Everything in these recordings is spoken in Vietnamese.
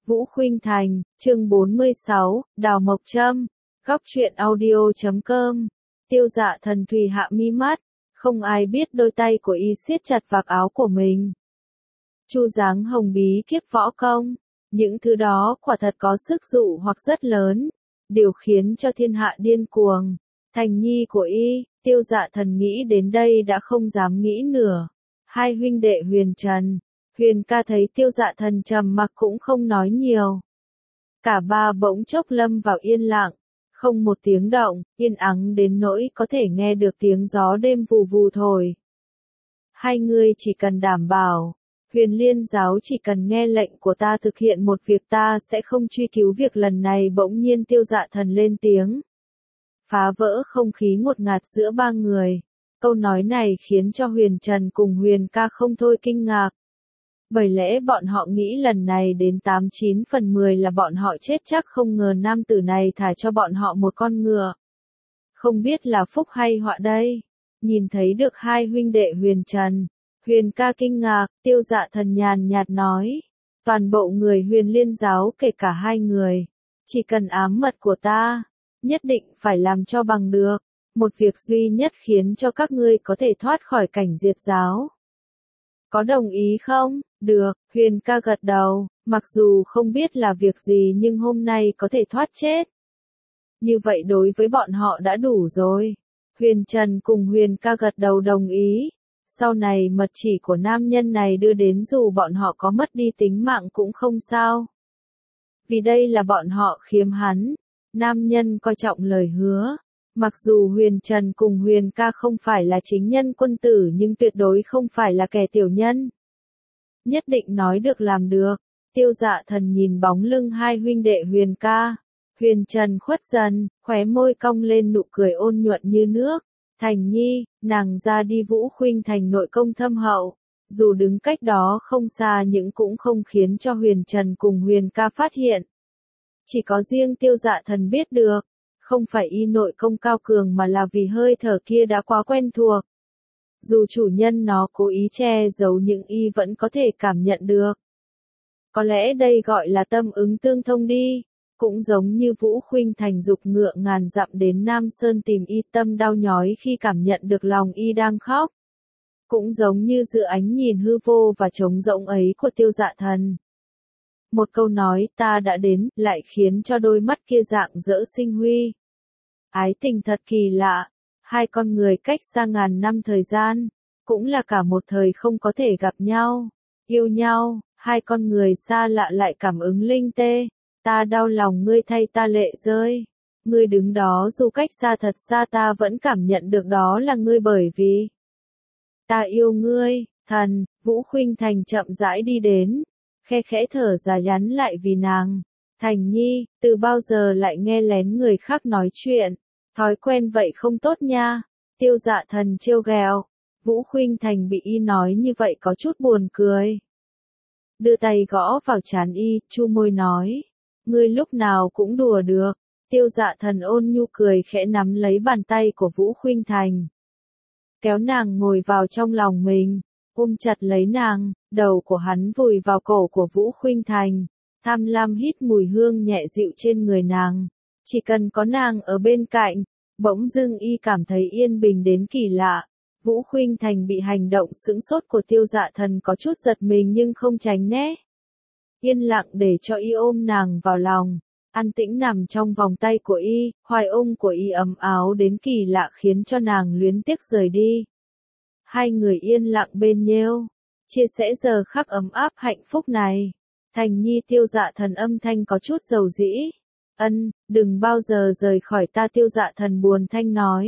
Vũ Khuynh Thành, chương 46, Đào Mộc Trâm, góc truyện audio.com. Tiêu Dạ Thần Thùy hạ mi mắt, không ai biết đôi tay của y siết chặt vạt áo của mình. Chu dáng hồng bí kiếp võ công, những thứ đó quả thật có sức dụ hoặc rất lớn, điều khiến cho thiên hạ điên cuồng. Thành nhi của y, Tiêu Dạ Thần nghĩ đến đây đã không dám nghĩ nữa. Hai huynh đệ Huyền Trần, Huyền ca thấy Tiêu Dạ Thần trầm mặc cũng không nói nhiều. Cả ba bỗng chốc lâm vào yên lặng, không một tiếng động, yên ắng đến nỗi có thể nghe được tiếng gió đêm vù vù thổi. Hai người chỉ cần đảm bảo, Huyền Liên giáo chỉ cần nghe lệnh của ta thực hiện một việc ta sẽ không truy cứu việc lần này. Bỗng nhiên Tiêu Dạ Thần lên tiếng, phá vỡ không khí ngột ngạt giữa ba người. Câu nói này khiến cho Huyền Trần cùng Huyền ca không thôi kinh ngạc. Bởi lẽ bọn họ nghĩ lần này đến 89 phần 10 là bọn họ chết chắc, không ngờ nam tử này thả cho bọn họ một con ngựa. Không biết là phúc hay họa đây. Nhìn thấy được hai huynh đệ Huyền Trần, Huyền ca kinh ngạc, Tiêu Dạ Thần nhàn nhạt nói, toàn bộ người Huyền Liên giáo kể cả hai người, chỉ cần ám mật của ta, nhất định phải làm cho bằng được. Một việc duy nhất khiến cho các ngươi có thể thoát khỏi cảnh diệt giáo. Có đồng ý không? Được, Huyền ca gật đầu, mặc dù không biết là việc gì nhưng hôm nay có thể thoát chết. Như vậy đối với bọn họ đã đủ rồi. Huyền Trần cùng Huyền ca gật đầu đồng ý. Sau này mật chỉ của nam nhân này đưa đến dù bọn họ có mất đi tính mạng cũng không sao. Vì đây là bọn họ khiếm hắn. Nam nhân coi trọng lời hứa. Mặc dù Huyền Trần cùng Huyền ca không phải là chính nhân quân tử nhưng tuyệt đối không phải là kẻ tiểu nhân. Nhất định nói được làm được. Tiêu Dạ Thần nhìn bóng lưng hai huynh đệ Huyền ca. Huyền Trần khuất dần, khóe môi cong lên nụ cười ôn nhuận như nước. Thành nhi, nàng ra đi. Vũ Khuynh Thành nội công thâm hậu. Dù đứng cách đó không xa nhưng cũng không khiến cho Huyền Trần cùng Huyền ca phát hiện. Chỉ có riêng Tiêu Dạ Thần biết được. Không phải y nội công cao cường mà là vì hơi thở kia đã quá quen thuộc. Dù chủ nhân nó cố ý che giấu nhưng y vẫn có thể cảm nhận được. Có lẽ đây gọi là tâm ứng tương thông đi. Cũng giống như Vũ Khuynh Thành giục ngựa ngàn dặm đến Nam Sơn tìm y, tâm đau nhói khi cảm nhận được lòng y đang khóc. Cũng giống như giữa ánh nhìn hư vô và trống rỗng ấy của Tiêu Dạ Thần. Một câu nói ta đã đến lại khiến cho đôi mắt kia rạng rỡ sinh huy. Ái tình thật kỳ lạ, hai con người cách xa ngàn năm thời gian, cũng là cả một thời không có thể gặp nhau, yêu nhau, hai con người xa lạ lại cảm ứng linh tê. Ta đau lòng ngươi thay ta lệ rơi. Ngươi đứng đó dù cách xa thật xa ta vẫn cảm nhận được đó là ngươi bởi vì ta yêu ngươi. Thần, Vũ Khuynh Thành chậm rãi đi đến, khe khẽ thở dài nhắn lại vì nàng. Thành nhi, từ bao giờ lại nghe lén người khác nói chuyện, thói quen vậy không tốt nha. Tiêu Dạ Thần trêu ghẹo. Vũ Khuynh Thành bị y nói như vậy có chút buồn cười. Đưa tay gõ vào trán y, chu môi nói. Ngươi lúc nào cũng đùa được. Tiêu Dạ Thần ôn nhu cười khẽ nắm lấy bàn tay của Vũ Khuynh Thành. Kéo nàng ngồi vào trong lòng mình, ôm chặt lấy nàng, đầu của hắn vùi vào cổ của Vũ Khuynh Thành, tham lam hít mùi hương nhẹ dịu trên người nàng. Chỉ cần có nàng ở bên cạnh, bỗng dưng y cảm thấy yên bình đến kỳ lạ. Vũ Khuynh Thành bị hành động sững sốt của Tiêu Dạ Thần có chút giật mình nhưng không tránh né. Yên lặng để cho y ôm nàng vào lòng, an tĩnh nằm trong vòng tay của y, hoài ôm của y ấm áo đến kỳ lạ khiến cho nàng luyến tiếc rời đi. Hai người yên lặng bên nhau, chia sẻ giờ khắc ấm áp hạnh phúc này. Thành nhi, Tiêu Dạ Thần âm thanh có chút dầu dĩ. Ân, đừng bao giờ rời khỏi ta. Tiêu Dạ Thần buồn thanh nói.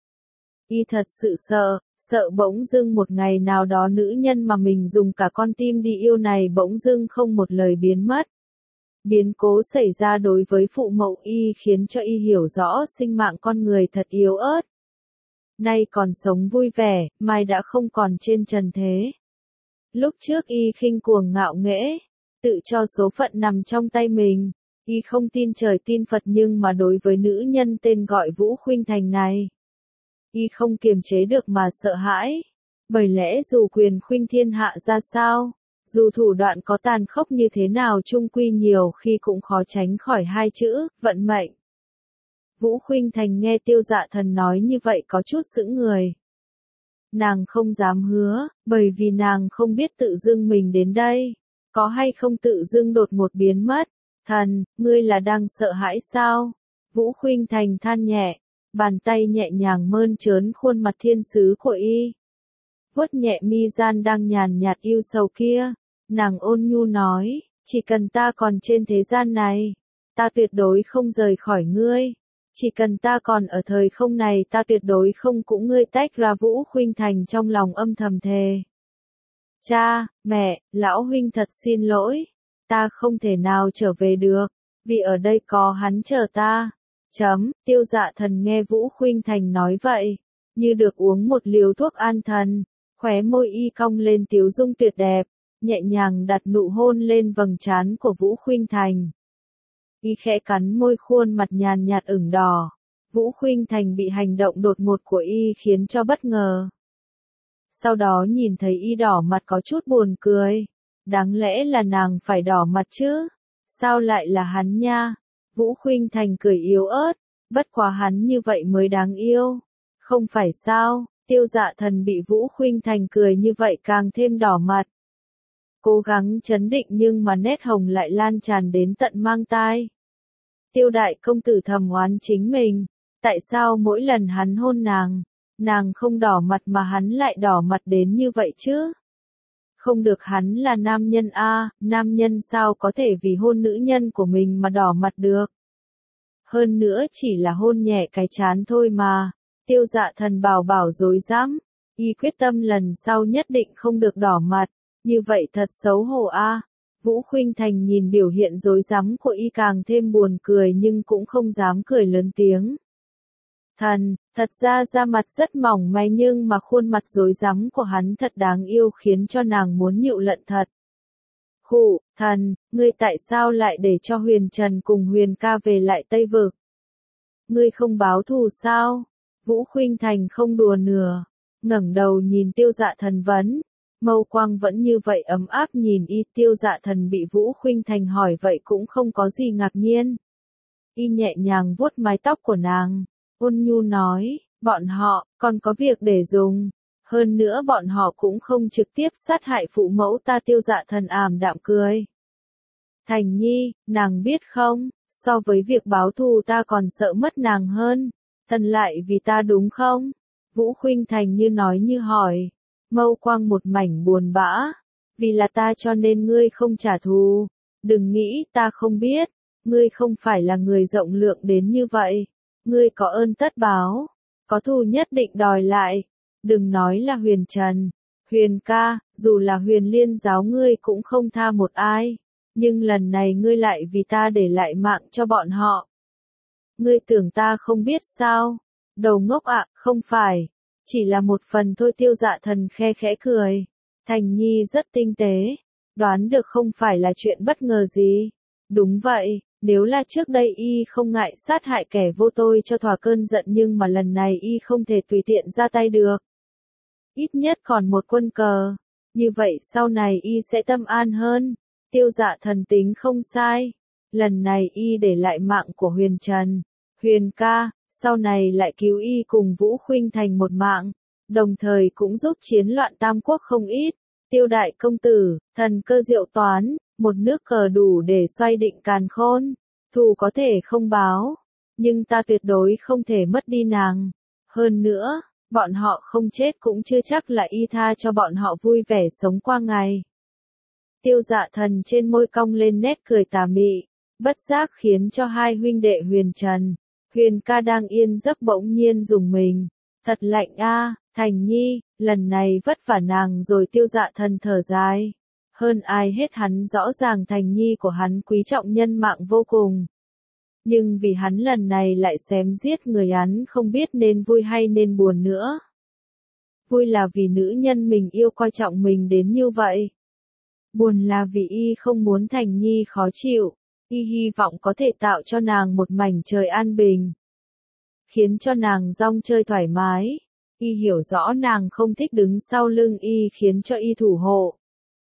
Y thật sự sợ bỗng dưng một ngày nào đó nữ nhân mà mình dùng cả con tim đi yêu này bỗng dưng không một lời biến mất. Biến cố xảy ra đối với phụ mẫu y khiến cho y hiểu rõ sinh mạng con người thật yếu ớt. Nay còn sống vui vẻ, mai đã không còn trên trần thế. Lúc trước y khinh cuồng ngạo nghễ, tự cho số phận nằm trong tay mình. Y không tin trời tin Phật nhưng mà đối với nữ nhân tên gọi Vũ Khuynh Thành này, y không kiềm chế được mà sợ hãi. Bởi lẽ dù quyền khuynh thiên hạ ra sao, Dù thủ đoạn có tàn khốc như thế nào chung quy nhiều khi cũng khó tránh khỏi hai chữ, vận mệnh. Vũ Khuynh Thành nghe Tiêu Dạ Thần nói như vậy có chút sững người. Nàng không dám hứa, bởi vì nàng không biết tự dưng mình đến đây, có hay không tự dưng đột một biến mất. Thần, ngươi là đang sợ hãi sao? Vũ Khuynh Thành than nhẹ, bàn tay nhẹ nhàng mơn trớn khuôn mặt thiên sứ của y. Vuốt nhẹ mi gian đang nhàn nhạt yêu sầu kia, nàng ôn nhu nói, chỉ cần ta còn trên thế gian này, ta tuyệt đối không rời khỏi ngươi. Chỉ cần ta còn ở thời không này ta tuyệt đối không cũng ngươi tách ra. Vũ Khuynh Thành trong lòng âm thầm thề. Cha, mẹ, lão huynh thật xin lỗi, ta không thể nào trở về được, vì ở đây có hắn chờ ta. Tiêu Dạ Thần nghe Vũ Khuynh Thành nói vậy, như được uống một liều thuốc an thần, khóe môi y cong lên tiếu dung tuyệt đẹp, nhẹ nhàng đặt nụ hôn lên vầng trán của Vũ Khuynh Thành. Y khẽ cắn môi khuôn mặt nhàn nhạt ửng đỏ. Vũ Khuynh Thành bị hành động đột ngột của y khiến cho bất ngờ. Sau đó nhìn thấy y đỏ mặt có chút buồn cười. Đáng lẽ là nàng phải đỏ mặt chứ? Sao lại là hắn nha? Vũ Khuynh Thành cười yếu ớt. Bất quá hắn như vậy mới đáng yêu. Không phải sao? Tiêu Dạ Thần bị Vũ Khuynh Thành cười như vậy càng thêm đỏ mặt. Cố gắng trấn định nhưng mà nét hồng lại lan tràn đến tận mang tai. Tiêu đại công tử thầm oán chính mình, tại sao mỗi lần hắn hôn nàng không đỏ mặt mà hắn lại đỏ mặt đến như vậy chứ? Không được, hắn là nam nhân a, nam nhân sao có thể vì hôn nữ nhân của mình mà đỏ mặt được? Hơn nữa chỉ là hôn nhẹ cái trán thôi mà. Tiêu Dạ Thần bảo dối dám, y quyết tâm lần sau nhất định không được đỏ mặt. Như vậy thật xấu hổ a. Vũ Khuynh Thành nhìn biểu hiện rối rắm của y càng thêm buồn cười nhưng cũng không dám cười lớn tiếng. Thần, thật ra da mặt rất mỏng manh nhưng mà khuôn mặt rối rắm của hắn thật đáng yêu khiến cho nàng muốn nhịu lận thật. Khụ, thần, ngươi tại sao lại để cho Huyền Trần cùng Huyền ca về lại Tây Vực? Ngươi không báo thù sao? Vũ Khuynh Thành không đùa nửa, ngẩng đầu nhìn Tiêu Dạ Thần vấn. Mâu quang vẫn như vậy ấm áp nhìn y. Tiêu Dạ Thần bị Vũ Khuynh Thành hỏi vậy cũng không có gì ngạc nhiên. Y nhẹ nhàng vuốt mái tóc của nàng, ôn nhu nói, bọn họ, còn có việc để dùng. Hơn nữa bọn họ cũng không trực tiếp sát hại phụ mẫu ta. Tiêu Dạ Thần ảm đạm cười. Thành Nhi, nàng biết không, so với việc báo thù ta còn sợ mất nàng hơn. Thần lại vì ta đúng không? Vũ Khuynh Thành như nói như hỏi. Mâu quang một mảnh buồn bã, vì là ta cho nên ngươi không trả thù, đừng nghĩ ta không biết, ngươi không phải là người rộng lượng đến như vậy, ngươi có ơn tất báo, có thù nhất định đòi lại, đừng nói là Huyền Trần, Huyền ca, dù là Huyền Liên giáo ngươi cũng không tha một ai, nhưng lần này ngươi lại vì ta để lại mạng cho bọn họ. Ngươi tưởng ta không biết sao? Đầu ngốc ạ, không phải. Chỉ là một phần thôi. Tiêu Dạ Thần khe khẽ cười. Thành Nhi rất tinh tế. Đoán được không phải là chuyện bất ngờ gì. Đúng vậy, nếu là trước đây y không ngại sát hại kẻ vô tội cho thỏa cơn giận nhưng mà lần này y không thể tùy tiện ra tay được. Ít nhất còn một quân cờ. Như vậy sau này y sẽ tâm an hơn. Tiêu Dạ Thần tính không sai. Lần này y để lại mạng của Huyền Trần, Huyền ca. Sau này lại cứu y cùng Vũ Khuynh Thành một mạng, đồng thời cũng giúp chiến loạn Tam Quốc không ít. Tiêu đại công tử, thần cơ diệu toán, một nước cờ đủ để xoay định càn khôn, thù có thể không báo, nhưng ta tuyệt đối không thể mất đi nàng. Hơn nữa, bọn họ không chết cũng chưa chắc là y tha cho bọn họ vui vẻ sống qua ngày. Tiêu Dạ Thần trên môi cong lên nét cười tà mị, bất giác khiến cho hai huynh đệ Huyền Trần, Huyền ca đang yên giấc bỗng nhiên rùng mình. Thật lạnh a, Thành Nhi, lần này vất vả nàng rồi. Tiêu Dạ Thần thở dài. Hơn ai hết hắn rõ ràng Thành Nhi của hắn quý trọng nhân mạng vô cùng. Nhưng vì hắn lần này lại xém giết người hắn không biết nên vui hay nên buồn nữa. Vui là vì nữ nhân mình yêu coi trọng mình đến như vậy. Buồn là vì y không muốn Thành Nhi khó chịu. Y hy vọng có thể tạo cho nàng một mảnh trời an bình, khiến cho nàng rong chơi thoải mái. Y hiểu rõ nàng không thích đứng sau lưng y khiến cho y thủ hộ.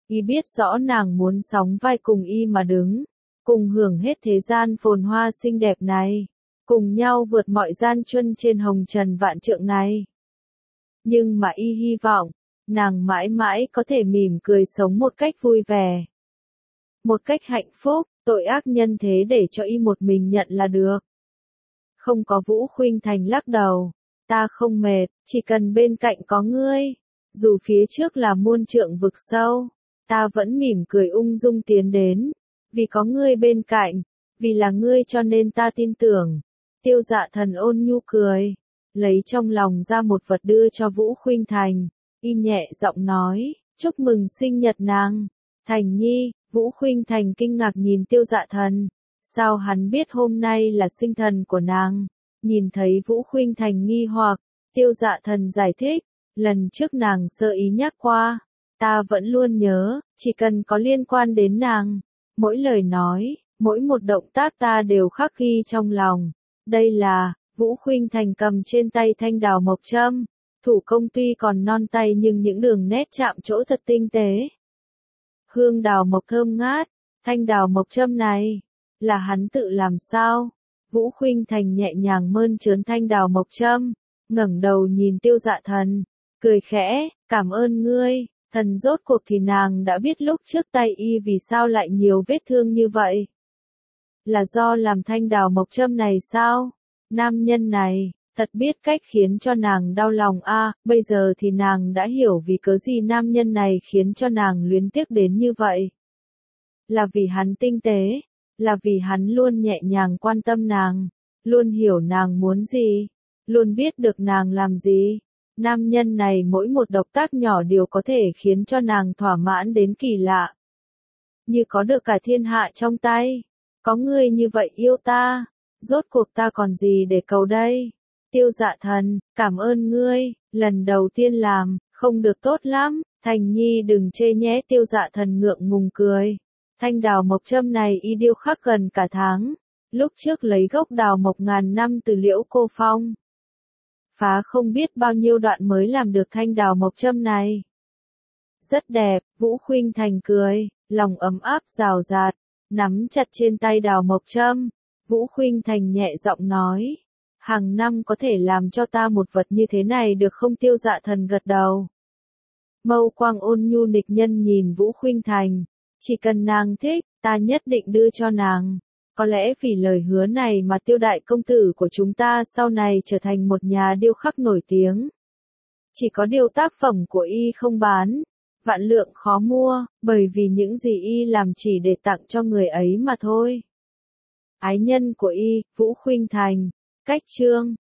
Y biết rõ nàng muốn sóng vai cùng y mà đứng, cùng hưởng hết thế gian phồn hoa xinh đẹp này, cùng nhau vượt mọi gian truân trên hồng trần vạn trượng này. Nhưng mà y hy vọng, nàng mãi mãi có thể mỉm cười sống một cách vui vẻ, một cách hạnh phúc, tội ác nhân thế để cho y một mình nhận là được. Không có Vũ Khuynh Thành lắc đầu, ta không mệt, chỉ cần bên cạnh có ngươi, dù phía trước là muôn trượng vực sâu, ta vẫn mỉm cười ung dung tiến đến, vì có ngươi bên cạnh, vì là ngươi cho nên ta tin tưởng. Tiêu Dạ Thần ôn nhu cười, lấy trong lòng ra một vật đưa cho Vũ Khuynh Thành, y nhẹ giọng nói, chúc mừng sinh nhật nàng, Thành Nhi. Vũ Khuynh Thành kinh ngạc nhìn Tiêu Dạ Thần, sao hắn biết hôm nay là sinh thần của nàng? Nhìn thấy Vũ Khuynh Thành nghi hoặc, Tiêu Dạ Thần giải thích, lần trước nàng sơ ý nhắc qua, ta vẫn luôn nhớ, chỉ cần có liên quan đến nàng, mỗi lời nói, mỗi một động tác ta đều khắc ghi trong lòng. Đây là, Vũ Khuynh Thành cầm trên tay thanh đào mộc châm, thủ công tuy còn non tay nhưng những đường nét chạm trổ thật tinh tế. Hương đào mộc thơm ngát, thanh đào mộc châm này, là hắn tự làm sao? Vũ Khuynh Thành nhẹ nhàng mơn trớn thanh đào mộc châm, ngẩng đầu nhìn Tiêu Dạ Thần, cười khẽ, cảm ơn ngươi. Thần rốt cuộc thì nàng đã biết lúc trước tay y vì sao lại nhiều vết thương như vậy. Là do làm thanh đào mộc châm này sao? Nam nhân này, thật biết cách khiến cho nàng đau lòng a. Bây giờ thì nàng đã hiểu vì cớ gì nam nhân này khiến cho nàng luyến tiếc đến như vậy. Là vì hắn tinh tế, là vì hắn luôn nhẹ nhàng quan tâm nàng, luôn hiểu nàng muốn gì, luôn biết được nàng làm gì. Nam nhân này mỗi một động tác nhỏ đều có thể khiến cho nàng thỏa mãn đến kỳ lạ. Như có được cả thiên hạ trong tay. Có ngươi như vậy yêu ta, rốt cuộc ta còn gì để cầu đây? Tiêu Dạ Thần, cảm ơn ngươi, lần đầu tiên làm, không được tốt lắm, Thành Nhi đừng chê nhé. Tiêu Dạ Thần ngượng ngùng cười. Thanh đào mộc châm này y điêu khắc gần cả tháng, lúc trước lấy gốc đào mộc ngàn năm từ Liễu Cô Phong. Phá không biết bao nhiêu đoạn mới làm được thanh đào mộc châm này. Rất đẹp, Vũ Khuynh Thành cười, lòng ấm áp rào rạt, nắm chặt trên tay đào mộc châm. Vũ Khuynh Thành nhẹ giọng nói, hàng năm có thể làm cho ta một vật như thế này được không? Tiêu Dạ Thần gật đầu. Mâu quang ôn nhu nịch nhân nhìn Vũ Khuynh Thành, chỉ cần nàng thích, ta nhất định đưa cho nàng. Có lẽ vì lời hứa này mà Tiêu đại công tử của chúng ta sau này trở thành một nhà điêu khắc nổi tiếng. Chỉ có điều tác phẩm của y không bán, vạn lượng khó mua, bởi vì những gì y làm chỉ để tặng cho người ấy mà thôi. Ái nhân của y, Vũ Khuynh Thành. Cách chương